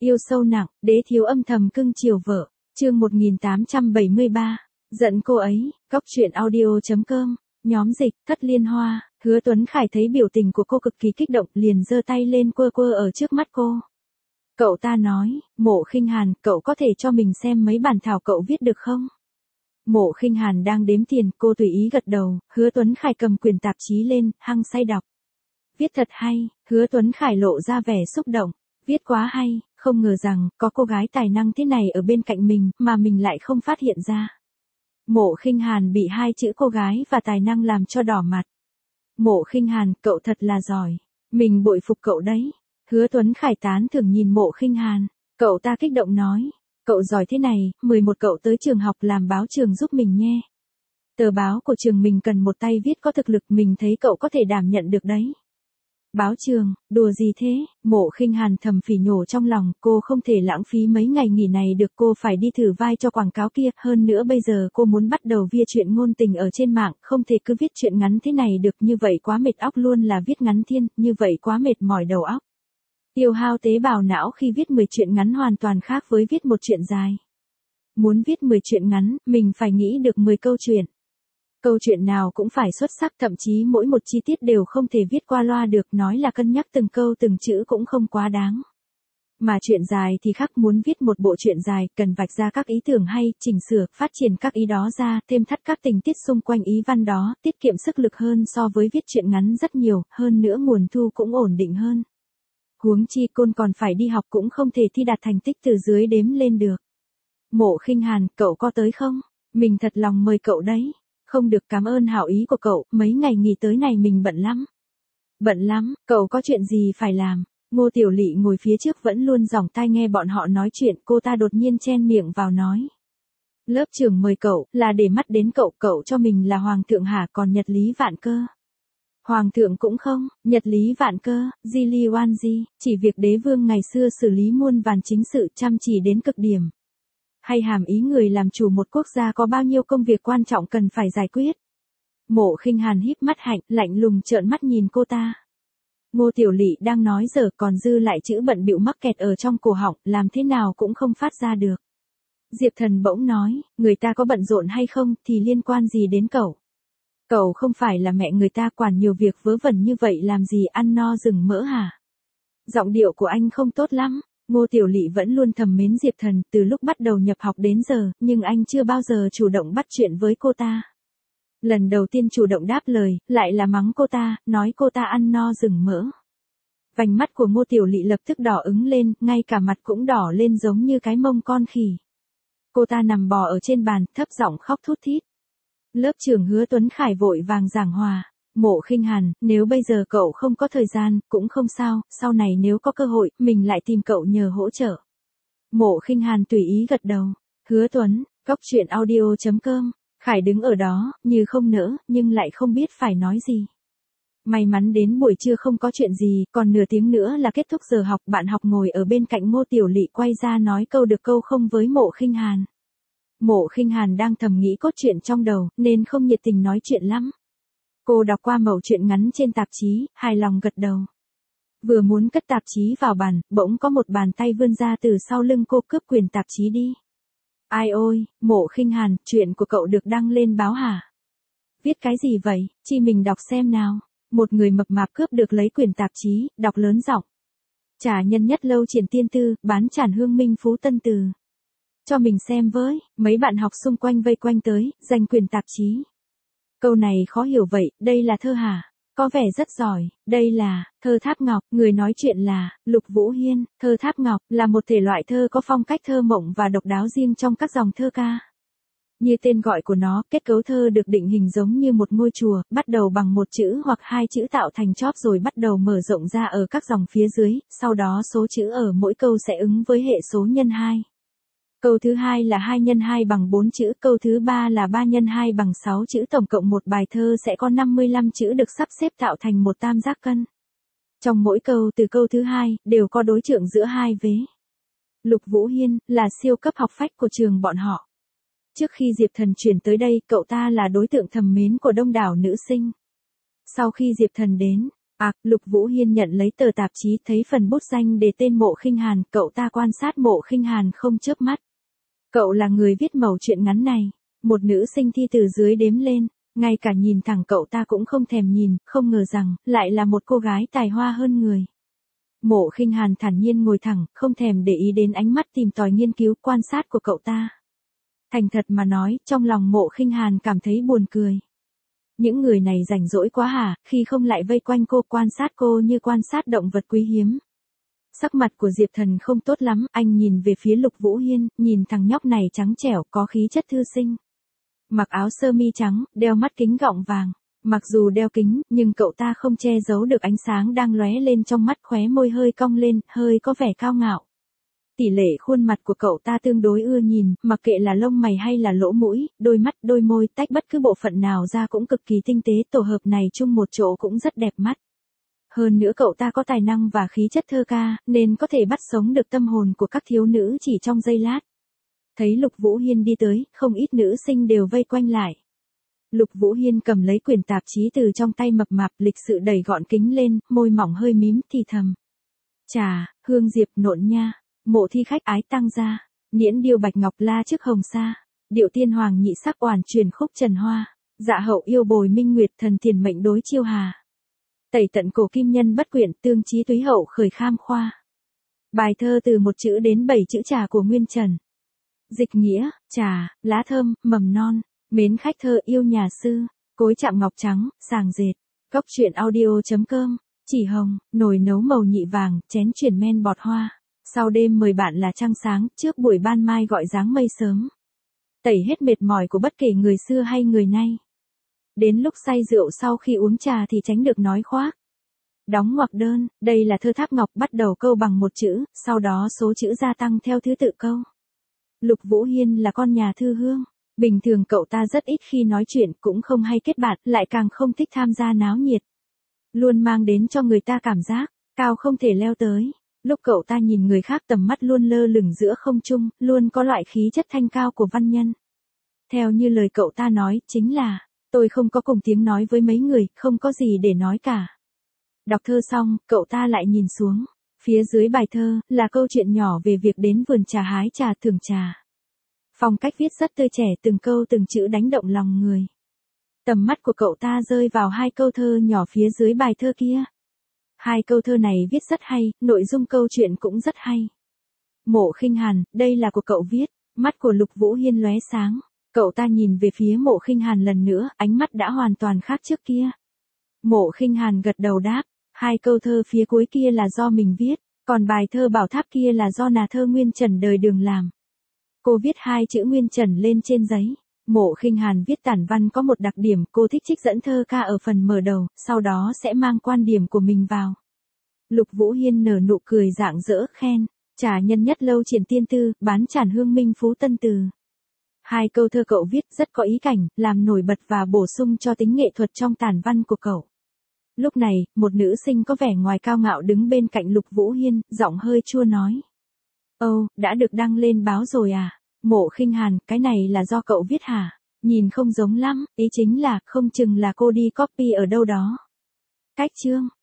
Yêu sâu nặng, đế thiếu âm thầm cưng chiều vợ. Chương 1873. Giận cô ấy. Cóc truyện audio.com. Nhóm dịch, Thất Liên Hoa. Hứa Tuấn Khải thấy biểu tình của cô cực kỳ kích động, liền giơ tay lên quơ quơ ở trước mắt cô. Cậu ta nói, Mộ Khinh Hàn, cậu có thể cho mình xem mấy bản thảo cậu viết được không? Mộ Khinh Hàn đang đếm tiền, cô tùy ý gật đầu. Hứa Tuấn Khải cầm quyển tạp chí lên, hăng say đọc. Viết thật hay. Hứa Tuấn Khải lộ ra vẻ xúc động. Viết quá hay, không ngờ rằng có cô gái tài năng thế này ở bên cạnh mình mà mình lại không phát hiện ra. Mộ Khinh Hàn bị hai chữ cô gái và tài năng làm cho đỏ mặt. Mộ Khinh Hàn, cậu thật là giỏi. Mình bội phục cậu đấy. Hứa Tuấn Khải tán thưởng nhìn Mộ Khinh Hàn. Cậu ta kích động nói. Cậu giỏi thế này, 11 cậu tới trường học làm báo trường giúp mình nhé. Tờ báo của trường mình cần một tay viết có thực lực, mình thấy cậu có thể đảm nhận được đấy. Báo trường, đùa gì thế? Mộ Khinh Hàn thầm phỉ nhổ trong lòng, cô không thể lãng phí mấy ngày nghỉ này được, cô phải đi thử vai cho quảng cáo kia, hơn nữa bây giờ cô muốn bắt đầu viết truyện ngôn tình ở trên mạng, không thể cứ viết truyện ngắn thế này được, như vậy quá mệt óc, luôn là viết ngắn thiên, như vậy quá mệt mỏi đầu óc. Tiêu hao tế bào não khi viết 10 truyện ngắn hoàn toàn khác với viết một truyện dài. Muốn viết 10 truyện ngắn, mình phải nghĩ được 10 câu chuyện. Câu chuyện nào cũng phải xuất sắc, thậm chí mỗi một chi tiết đều không thể viết qua loa được, nói là cân nhắc từng câu từng chữ cũng không quá đáng. Mà chuyện dài thì khác, muốn viết một bộ truyện dài, cần vạch ra các ý tưởng hay, chỉnh sửa, phát triển các ý đó ra, thêm thắt các tình tiết xung quanh ý văn đó, tiết kiệm sức lực hơn so với viết truyện ngắn rất nhiều, hơn nữa nguồn thu cũng ổn định hơn. Huống chi côn còn phải đi học, cũng không thể thi đạt thành tích từ dưới đếm lên được. Mộ Khinh Hàn, cậu có tới không? Mình thật lòng mời cậu đấy. Không được, cảm ơn hảo ý của cậu, mấy ngày nghỉ tới này mình bận lắm. Bận lắm, cậu có chuyện gì phải làm? Ngô Tiểu Lị ngồi phía trước vẫn luôn dòng tai nghe bọn họ nói chuyện, cô ta đột nhiên chen miệng vào nói. Lớp trưởng mời cậu, là để mắt đến cậu, cậu cho mình là hoàng thượng hả, còn Nhật Lý Vạn Cơ? Hoàng thượng cũng không, Nhật Lý Vạn Cơ, Di Li Oan Di, chỉ việc đế vương ngày xưa xử lý muôn vàn chính sự, chăm chỉ đến cực điểm. Hay hàm ý người làm chủ một quốc gia có bao nhiêu công việc quan trọng cần phải giải quyết. Mộ Khinh Hàn híp mắt hạnh, lạnh lùng trợn mắt nhìn cô ta. Ngô Tiểu Lị đang nói dở, còn dư lại chữ bận bịu mắc kẹt ở trong cổ họng, làm thế nào cũng không phát ra được. Diệp Thần bỗng nói, người ta có bận rộn hay không thì liên quan gì đến cậu. Cậu không phải là mẹ người ta, quản nhiều việc vớ vẩn như vậy làm gì, ăn no rừng mỡ hả? Giọng điệu của anh không tốt lắm. Ngô Tiểu Lị vẫn luôn thầm mến Diệp Thần, từ lúc bắt đầu nhập học đến giờ, nhưng anh chưa bao giờ chủ động bắt chuyện với cô ta. Lần đầu tiên chủ động đáp lời, lại là mắng cô ta, nói cô ta ăn no rừng mỡ. Vành mắt của Ngô Tiểu Lị lập tức đỏ ửng lên, ngay cả mặt cũng đỏ lên giống như cái mông con khỉ. Cô ta nằm bò ở trên bàn, thấp giọng khóc thút thít. Lớp trưởng Hứa Tuấn Khải vội vàng giảng hòa. Mộ Khinh Hàn, nếu bây giờ cậu không có thời gian, cũng không sao, sau này nếu có cơ hội, mình lại tìm cậu nhờ hỗ trợ. Mộ Khinh Hàn tùy ý gật đầu. Hứa Tuấn, Cóc truyện audio.com. Khải đứng ở đó, như không nỡ, nhưng lại không biết phải nói gì. May mắn đến buổi trưa không có chuyện gì, còn nửa tiếng nữa là kết thúc giờ học, bạn học ngồi ở bên cạnh Ngô Tiểu Lị quay ra nói câu được câu không với Mộ Khinh Hàn. Mộ Khinh Hàn đang thầm nghĩ cốt truyện trong đầu, nên không nhiệt tình nói chuyện lắm. Cô đọc qua mẩu chuyện ngắn trên tạp chí, hài lòng gật đầu. Vừa muốn cất tạp chí vào bàn, bỗng có một bàn tay vươn ra từ sau lưng cô, cướp quyền tạp chí đi. Ai ôi, Mộ Khinh Hàn, chuyện của cậu được đăng lên báo hả? Viết cái gì vậy, chi mình đọc xem nào. Một người mập mạp cướp được lấy quyền tạp chí, đọc lớn giọng. Trả nhân nhất lâu triển tiên tư, bán tràn hương minh phú tân từ. Cho mình xem với, mấy bạn học xung quanh vây quanh tới, giành quyền tạp chí. Câu này khó hiểu vậy, đây là thơ hả? Có vẻ rất giỏi, đây là thơ Tháp Ngọc, người nói chuyện là Lục Vũ Hiên. Thơ Tháp Ngọc là một thể loại thơ có phong cách thơ mộng và độc đáo riêng trong các dòng thơ ca. Như tên gọi của nó, kết cấu thơ được định hình giống như một ngôi chùa, bắt đầu bằng một chữ hoặc hai chữ tạo thành chóp rồi bắt đầu mở rộng ra ở các dòng phía dưới, sau đó số chữ ở mỗi câu sẽ ứng với hệ số nhân 2. Câu thứ hai là 2 x 2 bằng 4 chữ, câu thứ ba là 3 x 2 bằng 6 chữ, tổng cộng một bài thơ sẽ có 55 chữ được sắp xếp tạo thành một tam giác cân. Trong mỗi câu từ câu thứ hai, đều có đối tượng giữa hai vế. Lục Vũ Hiên, là siêu cấp học phách của trường bọn họ. Trước khi Diệp Thần chuyển tới đây, cậu ta là đối tượng thầm mến của đông đảo nữ sinh. Sau khi Diệp Thần đến, Lục Vũ Hiên nhận lấy tờ tạp chí, thấy phần bút danh đề tên Mộ Khinh Hàn, cậu ta quan sát Mộ Khinh Hàn không chớp mắt. Cậu là người viết mẩu chuyện ngắn này. Một nữ sinh thi từ dưới đếm lên, ngay cả nhìn thẳng cậu ta cũng không thèm nhìn, không ngờ rằng, lại là một cô gái tài hoa hơn người. Mộ Khinh Hàn thản nhiên ngồi thẳng, không thèm để ý đến ánh mắt tìm tòi nghiên cứu quan sát của cậu ta. Thành thật mà nói, trong lòng Mộ Khinh Hàn cảm thấy buồn cười. Những người này rảnh rỗi quá hả, khi không lại vây quanh cô, quan sát cô như quan sát động vật quý hiếm. Sắc mặt của Diệp Thần không tốt lắm, anh nhìn về phía Lục Vũ Hiên, nhìn thằng nhóc này trắng trẻo, có khí chất thư sinh. Mặc áo sơ mi trắng, đeo mắt kính gọng vàng. Mặc dù đeo kính, nhưng cậu ta không che giấu được ánh sáng đang lóe lên trong mắt, khóe môi hơi cong lên, hơi có vẻ cao ngạo. Tỷ lệ khuôn mặt của cậu ta tương đối ưa nhìn, mặc kệ là lông mày hay là lỗ mũi, đôi mắt, đôi môi, tách bất cứ bộ phận nào ra cũng cực kỳ tinh tế, tổ hợp này chung một chỗ cũng rất đẹp mắt. Hơn nữa cậu ta có tài năng và khí chất thơ ca, nên có thể bắt sống được tâm hồn của các thiếu nữ chỉ trong giây lát. Thấy Lục Vũ Hiên đi tới, không ít nữ sinh đều vây quanh lại. Lục Vũ Hiên cầm lấy quyển tạp chí từ trong tay mập mạp, lịch sự đẩy gọn kính lên, môi mỏng hơi mím, thì thầm. Chà, hương diệp nộn nha, mộ thi khách ái tăng gia, nhiễn điêu bạch ngọc la trước hồng sa, điệu tiên hoàng nhị sắc oản truyền khúc trần hoa, dạ hậu yêu bồi minh nguyệt thần tiền mệnh đối chiêu hà. Tẩy tận cổ kim nhân bất quyện, tương trí túy hậu khởi kham khoa. Bài thơ từ 1 chữ đến 7 chữ trà của Nguyên Trần. Dịch nghĩa, trà, lá thơm, mầm non, mến khách thơ yêu nhà sư, cối chạm ngọc trắng, sàng dệt. Góc truyện audio.com, chỉ hồng, nồi nấu màu nhị vàng, chén chuyển men bọt hoa. Sau đêm mời bạn là trăng sáng, trước buổi ban mai gọi dáng mây sớm. Tẩy hết mệt mỏi của bất kể người xưa hay người nay. Đến lúc say rượu sau khi uống trà thì tránh được nói khoác. Đóng ngoặc đơn, đây là thơ Tháp Ngọc, bắt đầu câu bằng 1 chữ, sau đó số chữ gia tăng theo thứ tự câu. Lục Vũ Hiên là con nhà thư hương. Bình thường cậu ta rất ít khi nói chuyện, cũng không hay kết bạn, lại càng không thích tham gia náo nhiệt. Luôn mang đến cho người ta cảm giác, cao không thể leo tới. Lúc cậu ta nhìn người khác tầm mắt luôn lơ lửng giữa không trung, luôn có loại khí chất thanh cao của văn nhân. Theo như lời cậu ta nói, chính là, tôi không có cùng tiếng nói với mấy người, không có gì để nói cả. Đọc thơ xong, cậu ta lại nhìn xuống. Phía dưới bài thơ, là câu chuyện nhỏ về việc đến vườn trà hái trà thưởng trà. Phong cách viết rất tươi trẻ, từng câu từng chữ đánh động lòng người. Tầm mắt của cậu ta rơi vào 2 câu thơ nhỏ phía dưới bài thơ kia. 2 câu thơ này viết rất hay, nội dung câu chuyện cũng rất hay. Mộ Khinh Hàn, đây là của cậu viết. Mắt của Lục Vũ Hiên lóe sáng. Cậu ta nhìn về phía Mộ Khinh Hàn lần nữa, ánh mắt đã hoàn toàn khác trước kia. Mộ Khinh Hàn gật đầu đáp, 2 câu thơ phía cuối kia là do mình viết, còn bài thơ Bảo Tháp kia là do nhà thơ Nguyên Trần đời Đường làm. Cô viết 2 chữ Nguyên Trần lên trên giấy. Mộ Khinh Hàn viết tản văn có một đặc điểm, cô thích trích dẫn thơ ca ở phần mở đầu, sau đó sẽ mang quan điểm của mình vào. Lục Vũ Hiên nở nụ cười rạng rỡ khen, trà nhân nhất lâu triển tiên tư, bán tràn hương minh phú tân từ. 2 câu thơ cậu viết rất có ý cảnh, làm nổi bật và bổ sung cho tính nghệ thuật trong tản văn của cậu. Lúc này, một nữ sinh có vẻ ngoài cao ngạo đứng bên cạnh Lục Vũ Hiên, giọng hơi chua nói. Ồ, đã được đăng lên báo rồi à? Mộ Khinh Hàn, cái này là do cậu viết hả? Nhìn không giống lắm, ý chính là, không chừng là cô đi copy ở đâu đó. Cách chương.